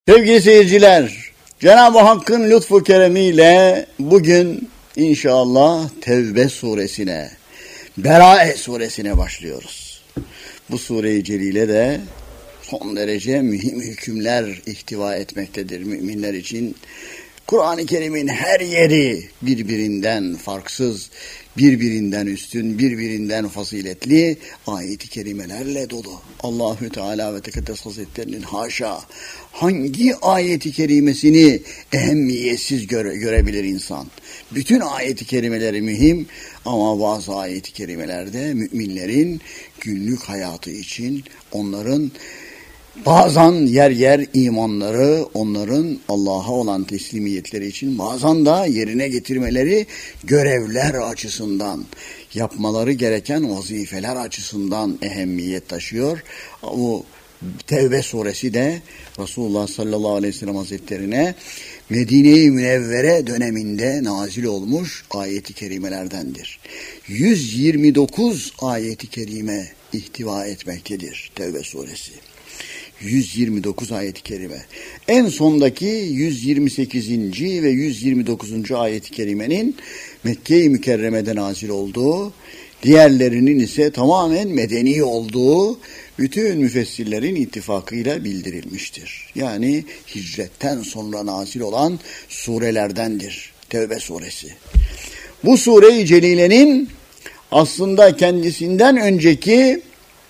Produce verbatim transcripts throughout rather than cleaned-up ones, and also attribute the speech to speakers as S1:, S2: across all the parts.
S1: Sevgili seyirciler, Cenab-ı Hakk'ın lütfu keremiyle bugün inşallah Tevbe suresine, Berae suresine başlıyoruz. Bu sure-i celile de son derece mühim hükümler ihtiva etmektedir müminler için. Kur'an-ı Kerim'in her yeri birbirinden farksız, birbirinden üstün, birbirinden faziletli ayet-i kerimelerle dolu. Allahü Teala ve Tekaddes Hazretlerinin haşa hangi ayet-i kerimesini ehemmiyetsiz göre, görebilir insan? Bütün ayet-i kerimeleri mühim ama bazı ayet-i kerimelerde müminlerin günlük hayatı için onların bazen yer yer imanları, onların Allah'a olan teslimiyetleri için bazen de yerine getirmeleri görevler açısından, yapmaları gereken vazifeler açısından ehemmiyet taşıyor. Bu Tevbe suresi de Resulullah sallallahu aleyhi ve sellem Hazretlerine Medine-i Münevvere döneminde nazil olmuş ayet-i kerimelerdendir. yüz yirmi dokuz ayet-i kerime ihtiva etmektedir Tevbe suresi. yüz yirmi dokuz ayet-i kerime. En sondaki yüz yirmi sekizinci ve yüz yirmi dokuzuncu ayet-i kerimenin Mekke-i Mükerreme'de nazil olduğu, diğerlerinin ise tamamen medeni olduğu bütün müfessirlerin ittifakıyla bildirilmiştir. Yani hicretten sonra nazil olan surelerdendir Tevbe suresi. Bu sure-i celilenin aslında kendisinden önceki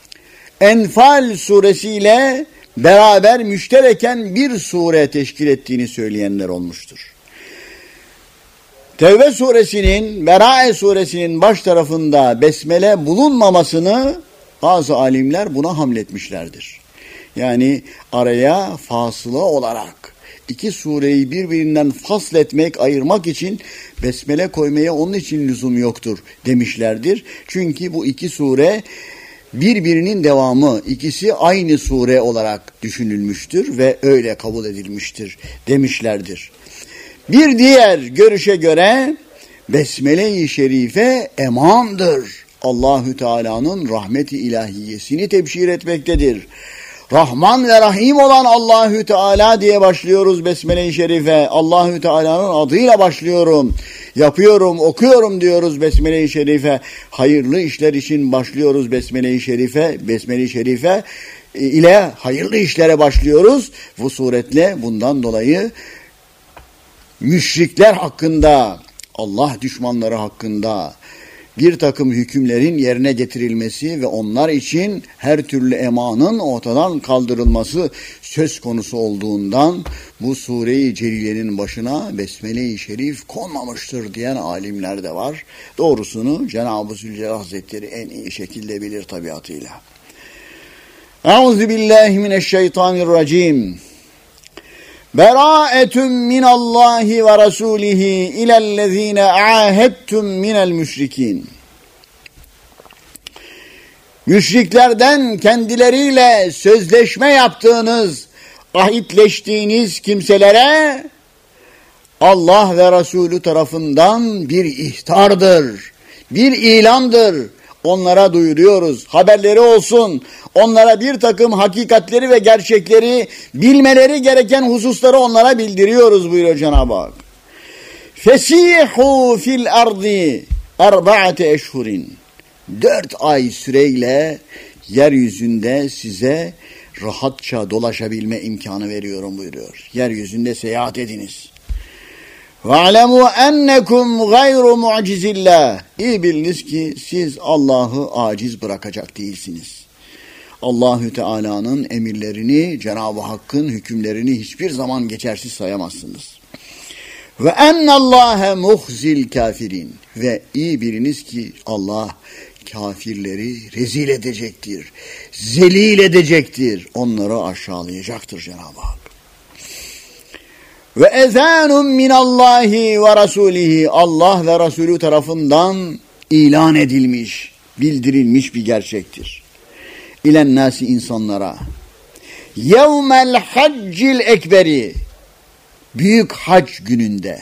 S1: Enfal suresiyle beraber müştereken bir sure teşkil ettiğini söyleyenler olmuştur. Tevbe suresinin, Berae suresinin baş tarafında besmele bulunmamasını bazı alimler buna hamletmişlerdir. Yani araya fasıla olarak iki sureyi birbirinden fasletmek, ayırmak için besmele koymaya onun için lüzum yoktur demişlerdir. Çünkü bu iki sure birbirinin devamı, ikisi aynı sure olarak düşünülmüştür ve öyle kabul edilmiştir demişlerdir. Bir diğer görüşe göre Besmele-i Şerife emandır. Allahü Teala'nın rahmeti ilahiyesini tebşir etmektedir. Rahman ve Rahim olan Allahü Teala diye başlıyoruz Besmele-i Şerife. Allahü Teala'nın adıyla başlıyorum. Yapıyorum, okuyorum diyoruz Besmele-i Şerife. Hayırlı işler için başlıyoruz Besmele-i Şerife. Besmele-i Şerife ile hayırlı işlere başlıyoruz. Bu suretle bundan dolayı müşrikler hakkında, Allah düşmanları hakkında bir takım hükümlerin yerine getirilmesi ve onlar için her türlü emanın ortadan kaldırılması söz konusu olduğundan bu sure-i celilenin başına Besmele-i Şerif konmamıştır diyen alimler de var. Doğrusunu Cenab-ı Zülcelal Hazretleri en iyi şekilde bilir tabiatıyla. Euzubillahimineşşeytanirracim. Berâetun minallahi ve rasûlihi ilellezîne âhettum minel müşrikîn. Müşriklerden kendileriyle sözleşme yaptığınız, ahitleştiğiniz kimselere Allah ve Resulü tarafından bir ihtardır, bir ilandır. Onlara duyuruyoruz. Haberleri olsun. Onlara bir takım hakikatleri ve gerçekleri bilmeleri gereken hususları onlara bildiriyoruz buyuruyor Cenab-ı Hak. Fesihu fil ardi arba'ate eşhurin. Dört ay süreyle yeryüzünde size rahatça dolaşabilme imkanı veriyorum buyuruyor. Yeryüzünde seyahat ediniz. وَعْلَمُوا اَنَّكُمْ غَيْرُ مُعْجِزِ اللّٰهِ. İyi biliniz ki siz Allah'ı aciz bırakacak değilsiniz. Allahü Teala'nın emirlerini, Cenab-ı Hakk'ın hükümlerini hiçbir zaman geçersiz sayamazsınız. Ve ennallâhe muhzil kafirin. Ve iyi biliniz ki Allah kafirleri rezil edecektir, zelil edecektir, onları aşağılayacaktır Cenab-ı Hak. Ve ezânun minallahi ve rasulihi. Allah ve Resulü tarafından ilan edilmiş, bildirilmiş bir gerçektir. İlen nâsi insanlara. Yevmel haccil ekberi. Büyük hac gününde.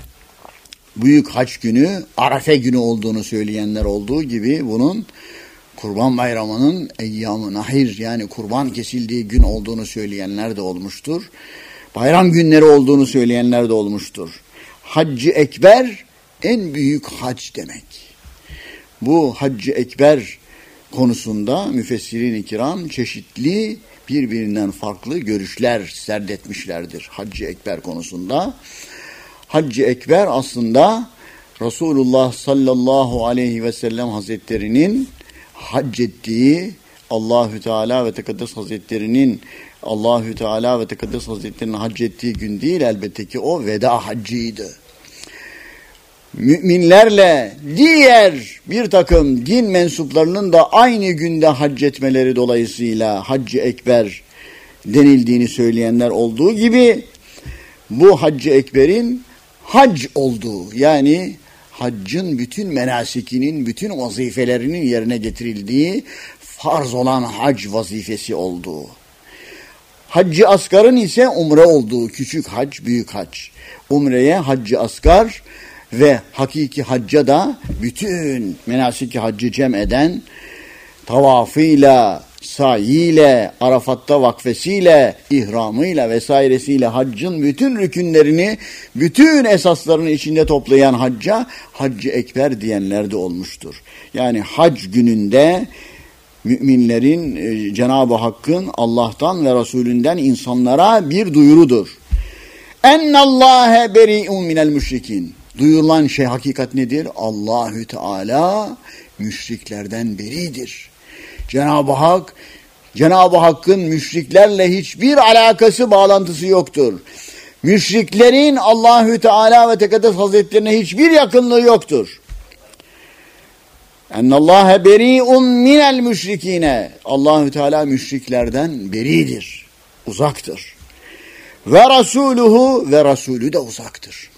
S1: Büyük hac günü Arafe günü olduğunu söyleyenler olduğu gibi bunun Kurban Bayramı'nın eyyam-ı nahir yani kurban kesildiği gün olduğunu söyleyenler de olmuştur. Bayram günleri olduğunu söyleyenler de olmuştur. Hac-ı Ekber en büyük hac demek. Bu Hac-ı Ekber konusunda müfessirin-i kiram çeşitli birbirinden farklı görüşler serdetmişlerdir Hac-ı Ekber konusunda. Hac-ı Ekber aslında Resulullah sallallahu aleyhi ve sellem Hazretlerinin hac ettiği, Allahü Teala ve Tekaddes Hazretlerinin Allahü Teala ve Tekaddes Hazretlerinin hac ettiği gün değil, elbette ki o veda haccıydı. Müminlerle diğer bir takım din mensuplarının da aynı günde hac etmeleri dolayısıyla Hac-ı Ekber denildiğini söyleyenler olduğu gibi bu Hac-ı Ekber'in hac olduğu, yani haccın bütün menasikinin, bütün vazifelerinin yerine getirildiği, farz olan hac vazifesi olduğu. Hac-ı Asgar'ın ise umre olduğu, küçük hac, büyük hac. Umreye Hac-ı Asgar ve hakiki hacca da bütün menasik-i haccı cem eden, tavafıyla, sayiyle, Arafat'ta vakfesiyle, ihramıyla vesairesiyle haccın bütün rükünlerini, bütün esaslarını içinde toplayan hacca Hac-ı Ekber diyenler de olmuştur. Yani hac gününde müminlerin, e, Cenab-ı Hakk'ın Allah'tan ve Resulünden insanlara bir duyurudur. Ennallâhe beri'un minel müşrikin. Duyurulan şey, hakikat nedir? Allahü Teala müşriklerden beridir. Cenab-ı Hak, Cenab-ı Hakk'ın müşriklerle hiçbir alakası, bağlantısı yoktur. Müşriklerin Allahü Teala ve Tekaddes Hazretlerine hiçbir yakınlığı yoktur. Ennallâhe beri'un minel müşrikine. Allahü Teala müşriklerden beridir, uzaktır. Ve rasuluhu, ve rasulü de uzaktır.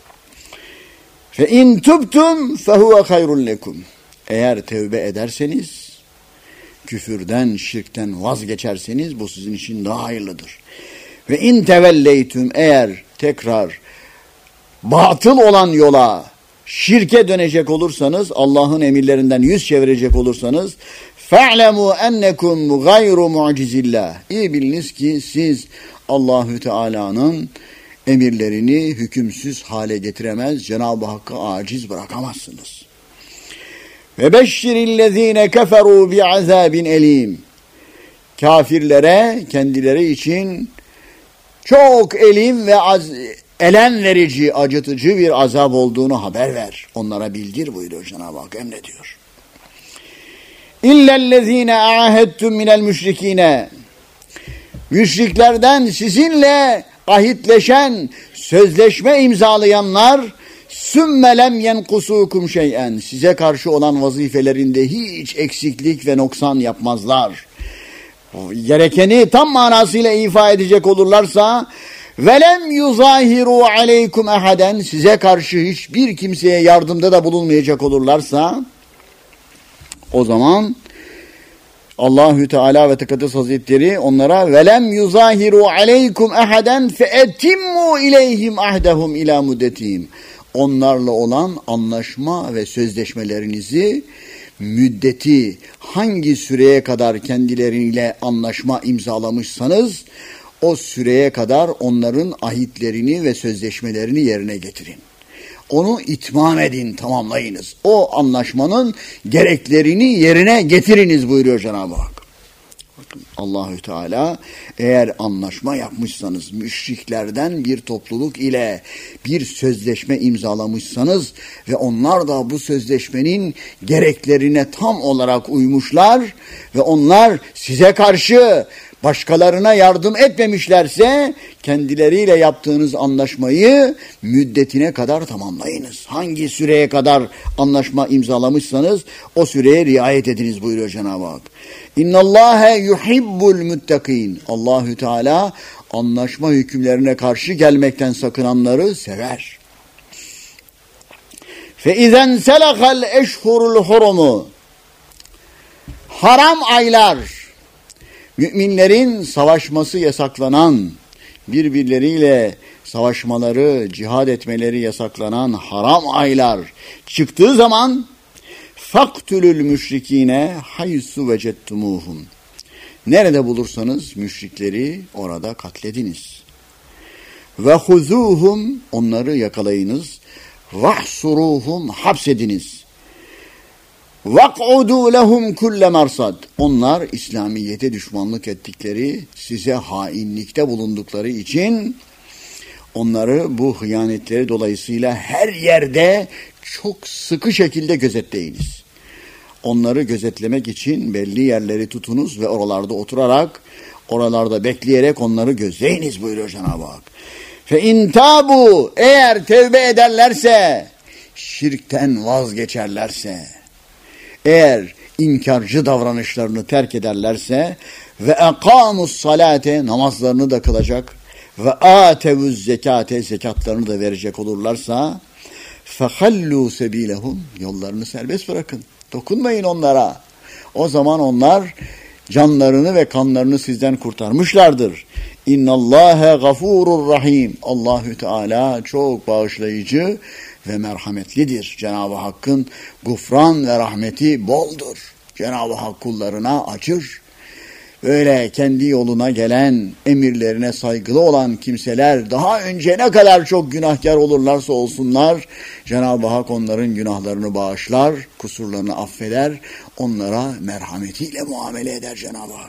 S1: Fe in tubtum fehuve hayrun lekum. Eğer tevbe ederseniz, küfürden, şirkten vazgeçerseniz bu sizin için daha hayırlıdır. Ve in tevelleytüm, eğer tekrar batıl olan yola, şirke dönecek olursanız, Allah'ın emirlerinden yüz çevirecek olursanız, fe'lemû ennekum gayru mu'cizillah. İyi biliniz ki siz Allahü Teala'nın emirlerini hükümsüz hale getiremez, Cenab-ı Hakk'ı aciz bırakamazsınız. Ve beşşirillezîne keferû bi'azâbin elîm. Kafirlere kendileri için çok elim ve az, elen verici, acıtıcı bir azap olduğunu haber ver. Onlara bildir buyuruyor Cenab-ı Hak, emrediyor. İllellezîne a'ahettum minel müşrikîne. Müşriklerden sizinle ahitleşen, sözleşme imzalayanlar, sümme lem yenkusukum şey'en, size karşı olan vazifelerinde hiç eksiklik ve noksan yapmazlar. Gerekeni tam manasıyla ifa edecek olurlarsa, velem yuzahiru aleykum ehaden, size karşı hiçbir kimseye yardımda da bulunmayacak olurlarsa, o zaman Allahü Teala ve Tekaddes Hazretleri onlara velem yuzahiru aleykum ehaden fe etimmu ileyhim ahdehum ila muddetihim. Onlarla olan anlaşma ve sözleşmelerinizi, müddeti, hangi süreye kadar kendileriyle anlaşma imzalamışsanız o süreye kadar onların ahitlerini ve sözleşmelerini yerine getirin. Onu itmam edin, tamamlayınız. O anlaşmanın gereklerini yerine getiriniz buyuruyor Cenab-ı Hak. Bakın, Allahü Teala eğer anlaşma yapmışsanız, müşriklerden bir topluluk ile bir sözleşme imzalamışsanız ve onlar da bu sözleşmenin gereklerine tam olarak uymuşlar ve onlar size karşı başkalarına yardım etmemişlerse kendileriyle yaptığınız anlaşmayı müddetine kadar tamamlayınız. Hangi süreye kadar anlaşma imzalamışsanız o süreye riayet ediniz buyuruyor Cenab-ı Hak. İnnallâhe yuhibbul muttaqîn. Allahü Teala anlaşma hükümlerine karşı gelmekten sakınanları sever. Fe izen selakal eşhurul hurumu. Haram aylar, müminlerin savaşması yasaklanan, birbirleriyle savaşmaları, cihad etmeleri yasaklanan haram aylar çıktığı zaman faktulul müşrikine haysu vecettumuhum. Nerede bulursanız müşrikleri orada katlediniz. Ve huzuhum, onları yakalayınız. Vahsuruhum, hapsediniz. Vak'udu lehum kulle mersad. Onlar İslamiyete düşmanlık ettikleri, size hainlikte bulundukları için onları bu hıyanetleri dolayısıyla her yerde çok sıkı şekilde gözetleyiniz. Onları gözetlemek için belli yerleri tutunuz ve oralarda oturarak, oralarda bekleyerek onları gözleyiniz buyuruyor Cenab-ı Hak. Fe in tabu, eğer tevbe ederlerse, şirkten vazgeçerlerse, eğer inkarcı davranışlarını terk ederlerse ve ekamus salate, namazlarını da kılacak ve atevuz zekate, zekatlarını da verecek olurlarsa fehallu sebilehum, yollarını serbest bırakın. Dokunmayın onlara. O zaman onlar canlarını ve kanlarını sizden kurtarmışlardır. İnnallâhe gafurur rahim. Allahü Teala çok bağışlayıcı ve merhametlidir. Cenab-ı Hakk'ın gufran ve rahmeti boldur. Cenab-ı Hak kullarına acır. Öyle kendi yoluna gelen, emirlerine saygılı olan kimseler daha önce ne kadar çok günahkar olurlarsa olsunlar, Cenab-ı Hak onların günahlarını bağışlar, kusurlarını affeder, onlara merhametiyle muamele eder Cenab-ı Hak.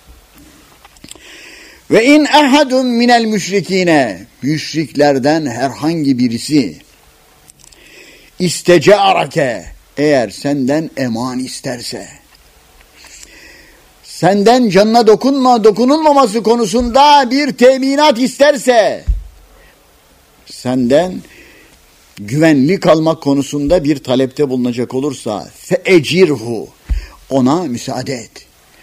S1: Ve in ahadun minel müşrikine, müşriklerden herhangi birisi istecarake, eğer senden eman isterse, senden canına dokunma, dokunulmaması konusunda bir teminat isterse, senden güvenli kalmak konusunda bir talepte bulunacak olursa, feecirhu, ona müsaade et.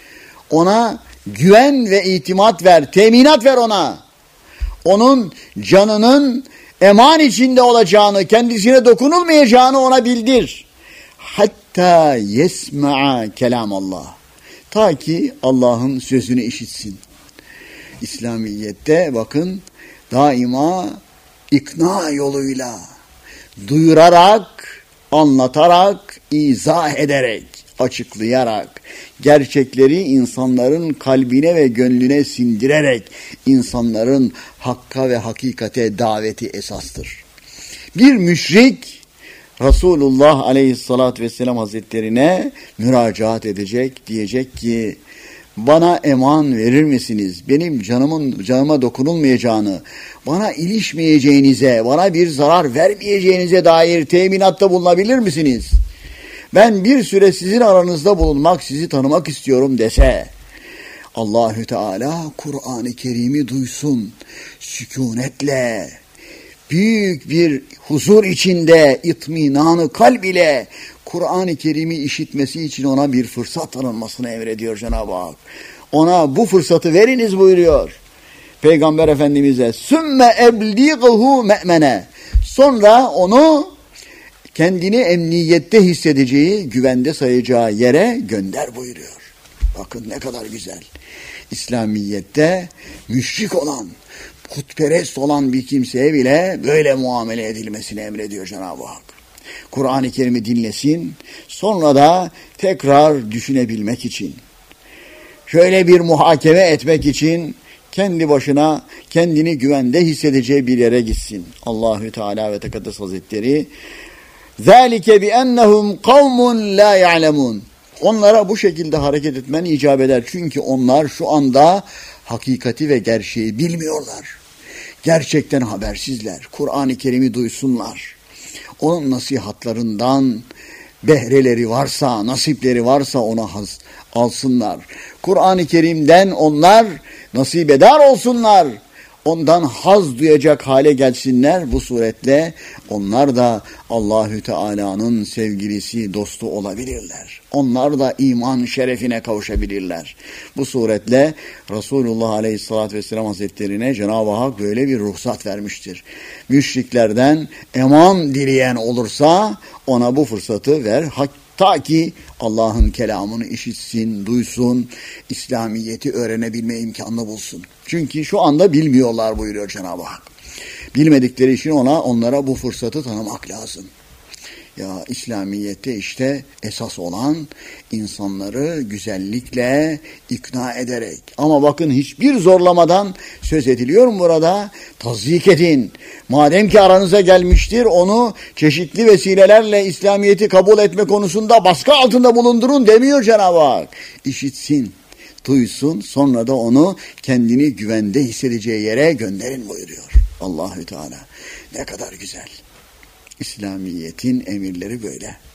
S1: Ona güven ve itimat ver, teminat ver ona. Onun canının eman içinde olacağını, kendisine dokunulmayacağını ona bildir. Hatta yesma'a kelamallah. Ta ki Allah'ın sözünü işitsin. İslamiyet'te bakın daima ikna yoluyla, duyurarak, anlatarak, izah ederek, açıklayarak, gerçekleri insanların kalbine ve gönlüne sindirerek insanların hakka ve hakikate daveti esastır. Bir müşrik Resulullah Aleyhisselatü Vesselam Hazretlerine müracaat edecek, diyecek ki bana eman verir misiniz? Benim canımın canıma dokunulmayacağını, bana ilişmeyeceğinize, bana bir zarar vermeyeceğinize dair teminatta bulunabilir misiniz? Ben bir süre sizin aranızda bulunmak, sizi tanımak istiyorum dese, Allahü Teala Kur'an-ı Kerim'i duysun, sükunetle, büyük bir huzur içinde, itminanı kalb ile Kur'an-ı Kerim'i işitmesi için ona bir fırsat tanınmasını emrediyor Cenab-ı Hak. Ona bu fırsatı veriniz buyuruyor Peygamber Efendimiz'e. Sümme ebliğuhu me'mene. Sonra onu kendini emniyette hissedeceği, güvende sayacağı yere gönder buyuruyor. Bakın ne kadar güzel. İslamiyet'te müşrik olan, putperest olan bir kimseye bile böyle muamele edilmesini emrediyor Cenab-ı Hak. Kur'an-ı Kerim'i dinlesin, sonra da tekrar düşünebilmek için, şöyle bir muhakeme etmek için kendi başına kendini güvende hissedeceği bir yere gitsin. Allahü Teala ve Tekaddes Hazretleri ذَٰلِكَ بِأَنَّهُمْ قَوْمٌ لَا يَعْلَمُونَ. Onlara bu şekilde hareket etmen icap eder. Çünkü onlar şu anda hakikati ve gerçeği bilmiyorlar. Gerçekten habersizler. Kur'an-ı Kerim'i duysunlar. Onun nasihatlarından behreleri varsa, nasipleri varsa ona haz, alsınlar. Kur'an-ı Kerim'den onlar nasibedar olsunlar. Ondan haz duyacak hale gelsinler. Bu suretle onlar da Allahü Teala'nın sevgilisi, dostu olabilirler. Onlar da iman şerefine kavuşabilirler. Bu suretle Resulullah Aleyhisselatü Vesselam Hazretlerine Cenab-ı Hak böyle bir ruhsat vermiştir. Müşriklerden eman dileyen olursa ona bu fırsatı ver. Ta ki Allah'ın kelamını işitsin, duysun, İslamiyet'i öğrenebilme imkanını bulsun. Çünkü şu anda bilmiyorlar buyuruyor Cenab-ı Hak. Bilmedikleri için ona onlara bu fırsatı tanımak lazım. Ya İslamiyet'te işte esas olan insanları güzellikle ikna ederek. Ama bakın hiçbir zorlamadan söz ediliyor mu burada? Tazyik edin. Madem ki aranıza gelmiştir onu çeşitli vesilelerle İslamiyet'i kabul etme konusunda baskı altında bulundurun demiyor Cenab-ı Hak. İşitsin, duysun, sonra da onu kendini güvende hissedeceği yere gönderin buyuruyor Allahü Teala. Ne kadar güzel. İslamiyet'in emirleri böyle.